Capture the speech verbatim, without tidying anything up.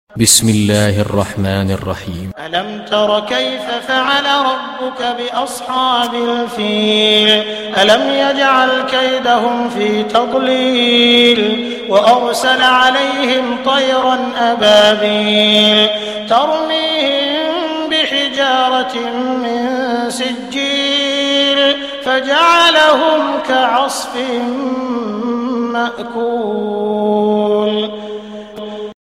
بسم الله الرحمن الرحيم. ألم تر كيف فعل ربك بأصحاب الفيل ألم يجعل كيدهم في تضليل وأرسل عليهم طيرا أبابيل ترميهم بحجارة من سجيل فجعلهم كعصف مأكول